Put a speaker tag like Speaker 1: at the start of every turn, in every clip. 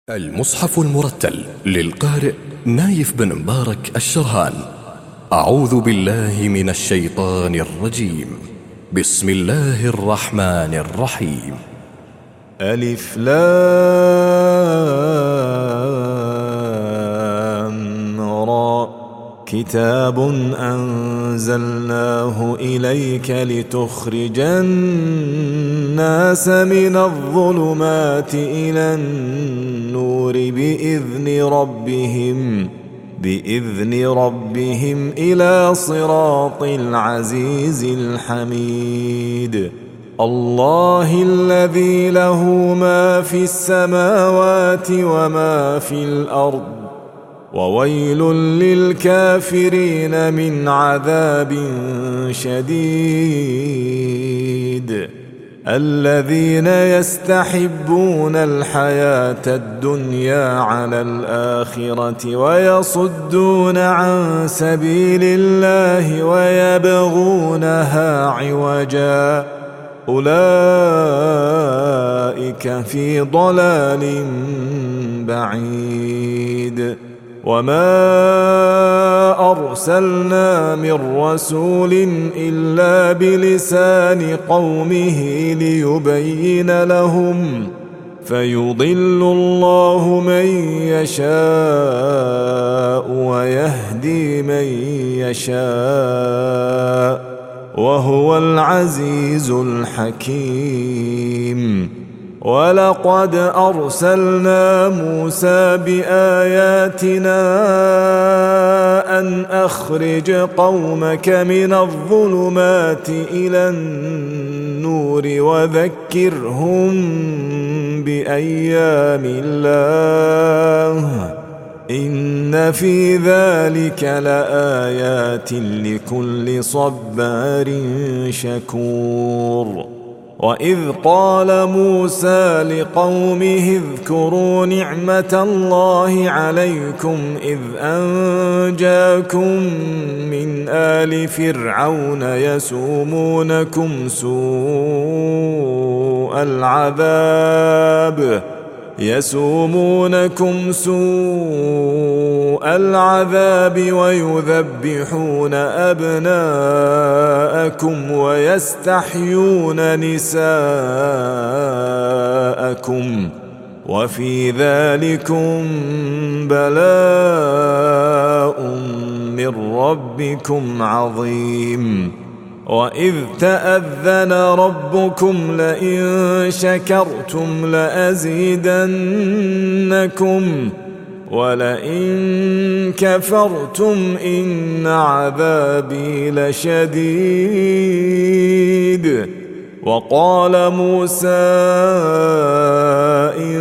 Speaker 1: المصحف المرتل للقارئ نايف بن مبارك الشرهان. أعوذ بالله من الشيطان الرجيم. بسم الله الرحمن الرحيم.
Speaker 2: ألف لام را. كتاب أنزلناه إليك لتخرج الناس من الظلمات إلى النور بإذن ربهم إلى صراط العزيز الحميد. الله الذي له ما في السماوات وما في الأرض، وويل للكافرين من عذاب شديد. الذين يستحبون الحياة الدنيا على الآخرة ويصدون عن سبيل الله ويبغونها عوجا، أولئك في ضلال بعيد. وما أرسلنا من رسول إلا بلسان قومه ليبين لهم، فيضل الله من يشاء ويهدي من يشاء، وهو العزيز الحكيم. ولقد أرسلنا موسى بآياتنا أن أخرج قومك من الظلمات إلى النور وذكرهم بأيام الله، إن في ذلك لآيات لكل صبار شكور. وإذ قال موسى لقومه اذكروا نعمة الله عليكم إذ أنجاكم من آل فرعون يسومونكم سوء العذاب ويذبحون أبناءكم ويستحيون نساءكم، وفي ذلكم بلاء من ربكم عظيم. وإذ تأذن ربكم لئن شكرتم لأزيدنكم ولئن كفرتم إن عذابي لشديد. وقال موسى إن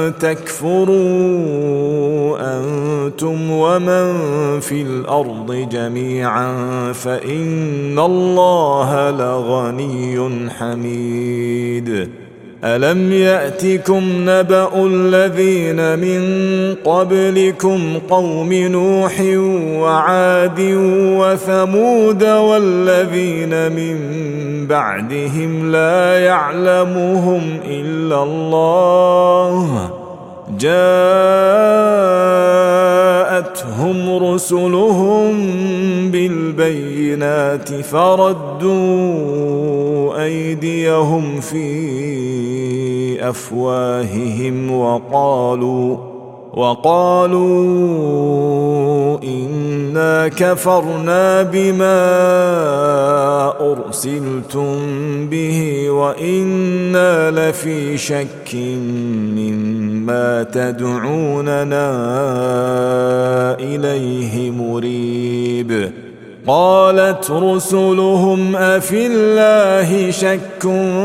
Speaker 2: تكفروا أنتم ومن في الأرض جميعا فإن الله لغني حميد. ألم يأتكم نبأ الذين من قبلكم قوم نوح وعاد وثمود والذين من بعدهم لا يعلمهم إلا الله، جاءتهم رسلهم بالبينات فردوا أيديهم في أفواههم وقالوا إنا كفرنا بما أرسلتم به وإنا لفي شك مما تدعوننا إليه مريب. قالت رسلهم أفي الله شك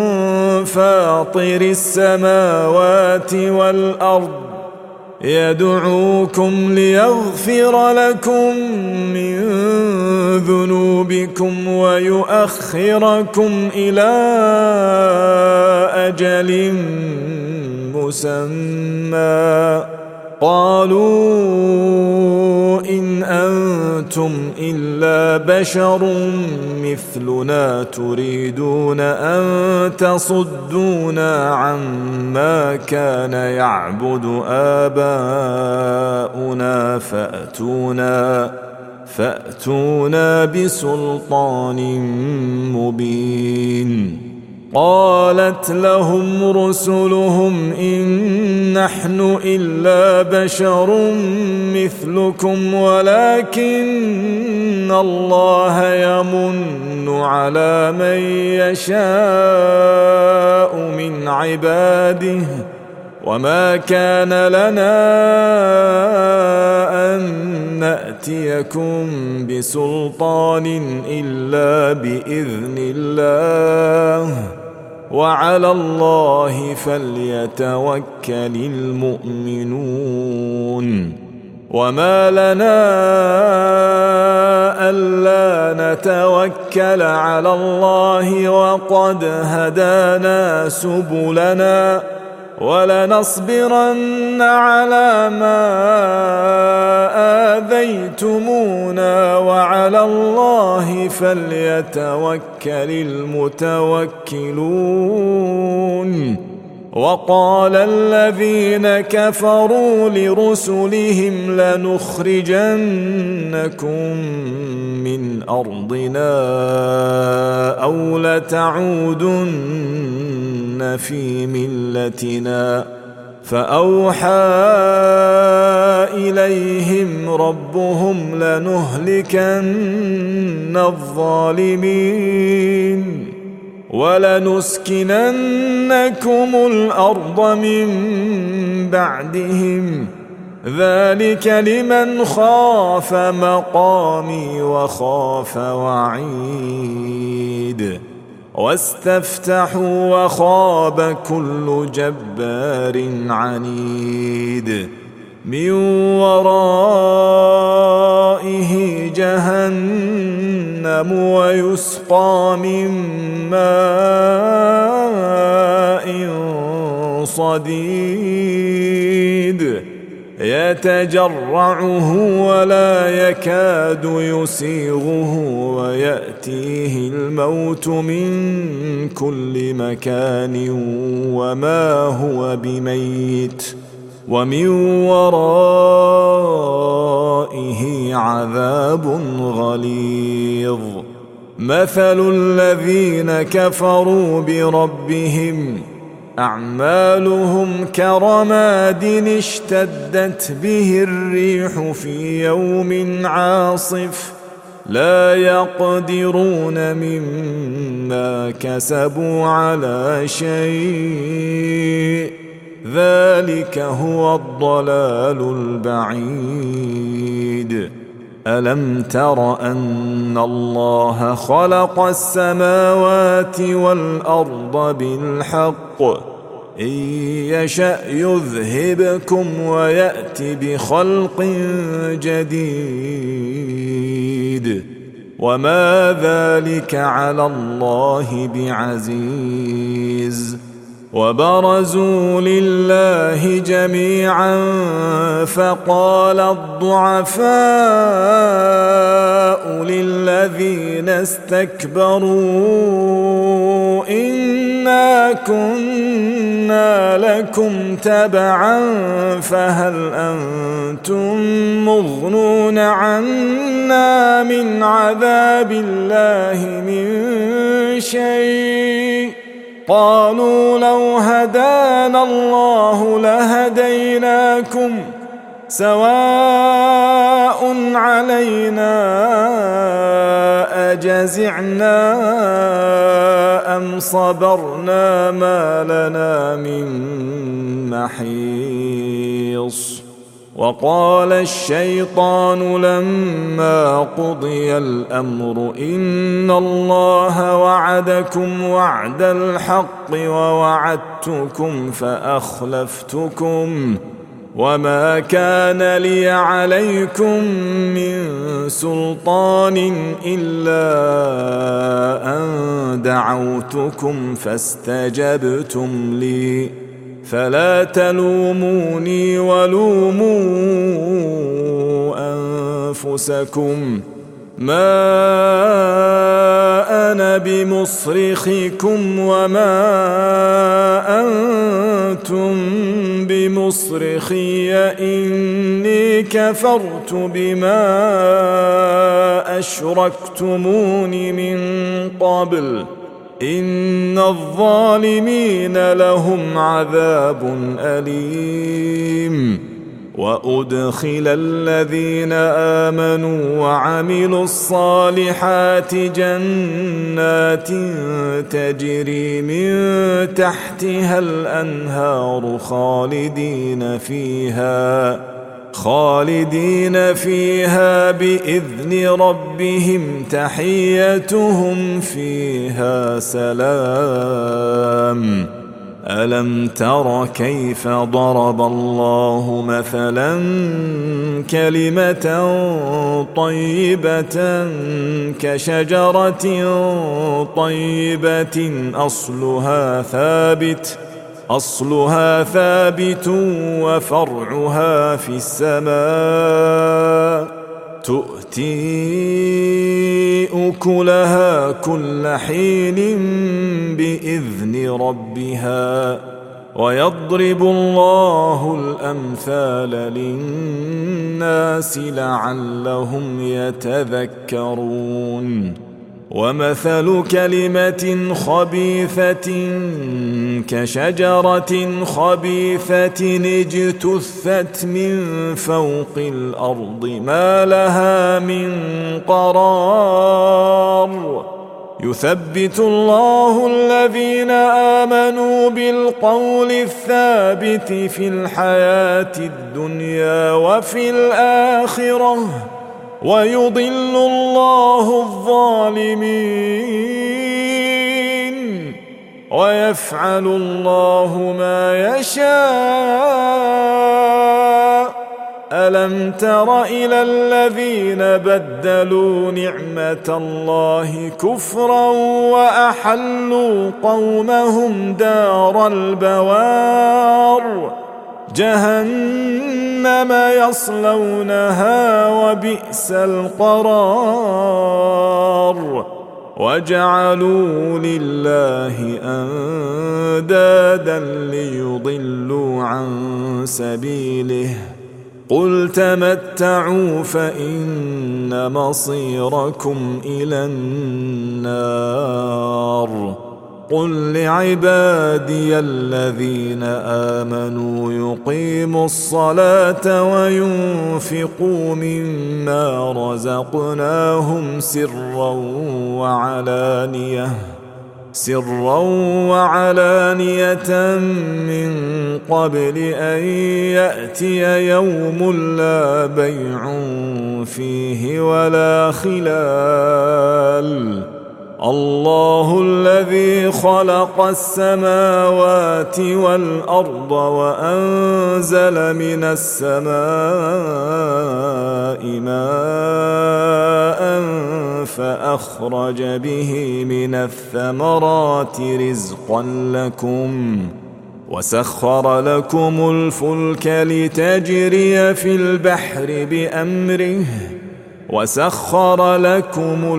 Speaker 2: فاطر السماوات والأرض يدعوكم ليغفر لكم من ذنوبكم ويؤخركم إلى أجل مسمى. قالوا إن أنتم أنتم إلا بشر مثلنا تريدون أن تصدونا عما كان يعبد آباؤنا فأتونا بسلطان مبين. قالت لهم رسلهم إن نحن إلا بشر مثلكم ولكن الله يمن على من يشاء من عباده وما كان لنا أن نأتيكم بسلطان إلا بإذن الله وعلى الله فليتوكل المؤمنون. وما لنا ألا نتوكل على الله وقد هدانا سبلنا ولنصبرن على ما آذيتمونا وعلى الله فليتوكل المتوكلون. وقال الذين كفروا لرسلهم لنخرجنكم من أرضنا أو لتعودن في ملتنا فأوحى إليهم ربهم لنهلكن الظالمين ولنسكننكم الأرض من بعدهم ذلك لمن خاف مقامي وخاف وعيد. واستفتحوا وخاب كل جبار عنيد من ورائه جهنم ويسقى من ماء صديد يتجرعه ولا يكاد يسيغه ويأتيه الموت من كل مكان وما هو بميت ومن ورائه عذاب غليظ. مثل الذين كفروا بربهم أعمالهم كرماد اشتدت به الريح في يوم عاصف لا يقدرون مما كسبوا على شيء ذلك هو الضلال البعيد. ألم تر أن الله خلق السماوات والأرض بالحق إن يشأ يذهبكم ويأت بخلق جديد وما ذلك على الله بعزيز. وبرزوا لله جميعا فقال الضعفاء للذين استكبروا إنا كنا لكم تبعا فهل أنتم مغنون عنا من عذاب الله من شيء قالوا لو هدانا الله لهديناكم سواء علينا أجزعنا أم صبرنا ما لنا من محيص. وقال الشيطان لما قضي الأمر إن الله وعدكم وعد الحق ووعدتكم فأخلفتكم وما كان لي عليكم من سلطان إلا أن دعوتكم فاستجبتم لي فلا تلوموني ولوموا أنفسكم ما أنا بمصرخكم وما أنتم بمصرخي إني كفرت بما أشركتمون من قبل إن الظالمين لهم عذاب أليم. وأدخل الذين آمنوا وعملوا الصالحات جنات تجري من تحتها الأنهار خالدين فيها بإذن ربهم تحيتهم فيها سلام. ألم تر كيف ضرب الله مثلا كلمة طيبة كشجرة طيبة أصلها ثابت وفرعها في السماء تؤتي أكلها كل حين بإذن ربها ويضرب الله الأمثال للناس لعلهم يتذكرون. ومثل كلمة خبيثة كشجرة خبيثة اجتثت من فوق الأرض ما لها من قرار. يثبت الله الذين آمنوا بالقول الثابت في الحياة الدنيا وفي الآخرة ويضل الله الظالمين ويفعل الله ما يشاء. ألم تر إلى الذين بدلوا نعمة الله كفرا وأحلوا قومهم دار البوار جهنم يصلونها وبئس القرار. وجعلوا لله أندادا ليضلوا عن سبيله قل تمتعوا فإن مصيركم إلى النار. قل لعبادي الذين آمنوا يقيموا الصلاة وينفقوا مما رزقناهم سرا وعلانية من قبل أن يأتي يوم لا بيع فيه ولا خلال. الله الذي خلق السماوات والأرض وأنزل من السماء ماء فأخرج به من الثمرات رزقا لكم وسخر لكم الفلك لتجري في البحر بأمره وسخر لكم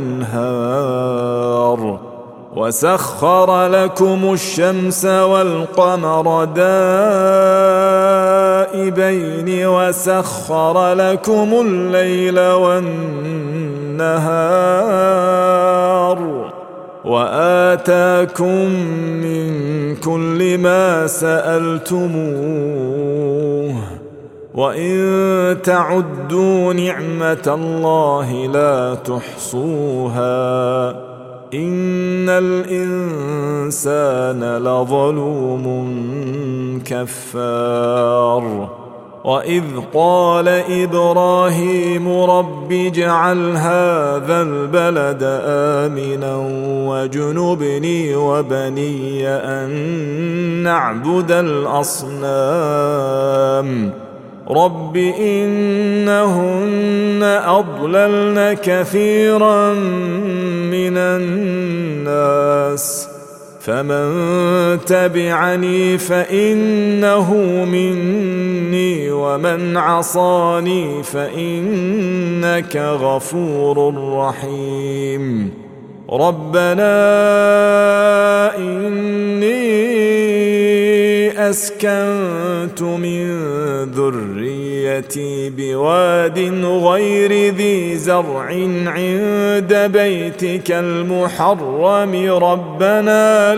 Speaker 2: الأنهار وسخر لكم الشمس والقمر دائبين وسخر لكم الليل والنهار وآتاكم من كل ما سألتموه وإن تعدوا نعمة الله لا تحصوها إن الإنسان لظلوم كفار. وإذ قال إبراهيم رب اجعل هذا البلد آمنا واجنبني وبني أن نعبد الأصنام رب إنهن أضللن كثيرا من الناس فمن تبعني فإنه مني ومن عصاني فإنك غفور رحيم. ربنا إني أسكنت من ذريتي بواد غير ذي زرع عند بيتك المحرم ربنا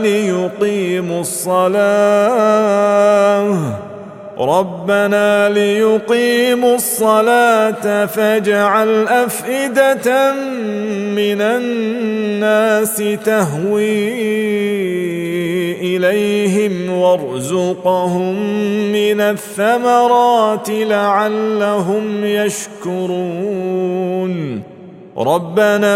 Speaker 2: ليقيموا الصلاة فاجعل أفئدة من الناس تهوي إليهم وارزقهم من الثمرات لعلهم يشكرون. ربنا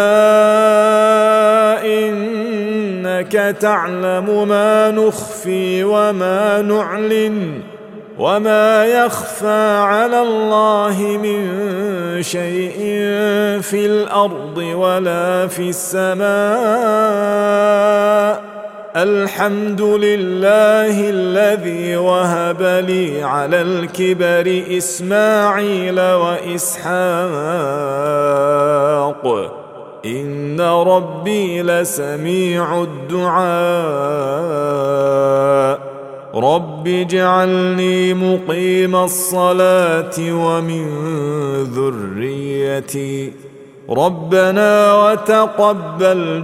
Speaker 2: إنك تعلم ما نخفي وما نعلن وما يخفى على الله من شيء في الأرض ولا في السماء. الحمد لله الذي وهب لي على الكبر إسماعيل وإسحاق إن ربي لسميع الدعاء. رب اجعلني مقيم الصلاة ومن ذريتي ربنا وتقبل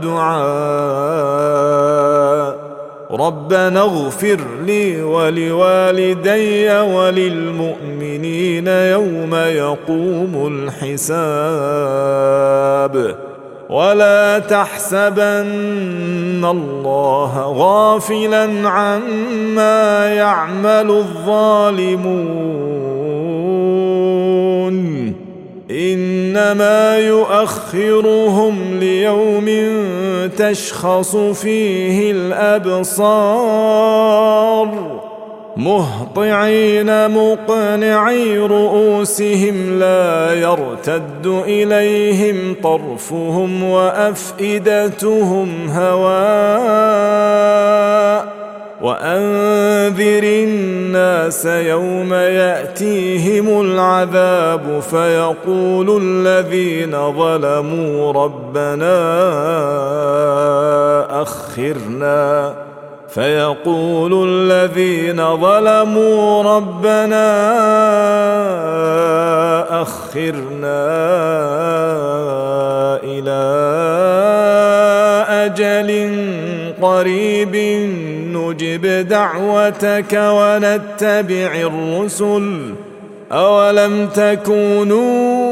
Speaker 2: دعاء. ربنا اغفر لي ولوالدي وللمؤمنين يوم يقوم الحساب. ولا تحسبن الله غافلا عما يعمل الظالمون إنما يؤخرهم ليوم تشخص فيه الأبصار مهطعين مقنعي رؤوسهم لا يرتد إليهم طرفهم وأفئدتهم هواء. وأنذر الناس يوم يأتيهم العذاب فيقول الذين ظلموا ربنا أخرنا إلى أجل قريب نجب دعوتك ونتبع الرسل أولم تكونوا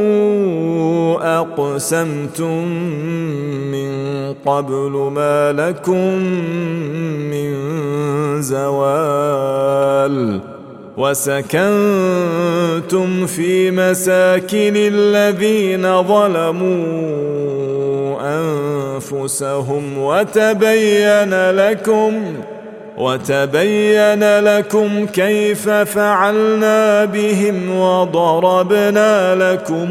Speaker 2: أقسمتم من قبل ما لكم من زوال. وسكنتم في مساكن الذين ظلموا أنفسهم وتبين لكم كيف فعلنا بهم وضربنا لكم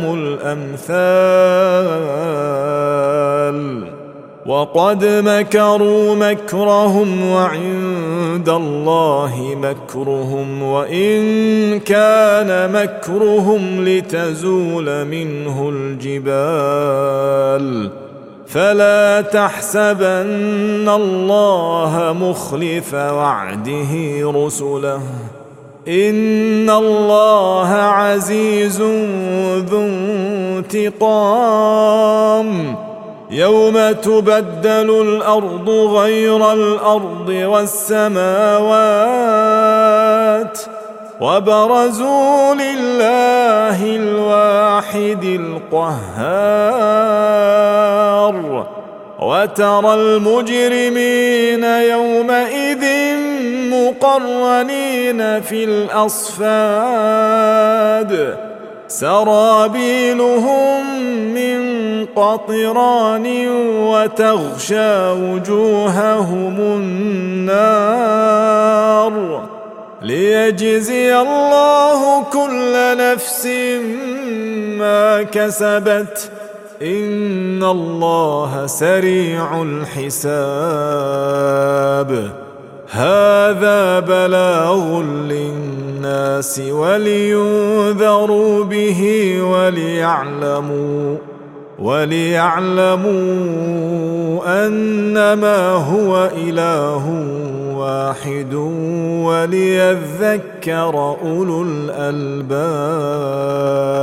Speaker 2: الأمثال. وقد مكروا مكرهم وعند الله مكرهم وإن كان مكرهم لتزول منه الجبال. فلا تحسبن الله مخلف وعده رسله إن الله عزيز ذو انتقام. يوم تبدل الأرض غير الأرض والسماوات وبرزوا لله الواحد القهار. وترى المجرمين يومئذ مقرنين في الأصفاد سرابيلهم من قطران وتغشى وجوههم النار ليجزي الله كل نفس ما كسبت إن الله سريع الحساب. هذا بلاغ للناس ولينذروا به وليعلموا أنما هو إله واحد وليذكر أولو الألباب.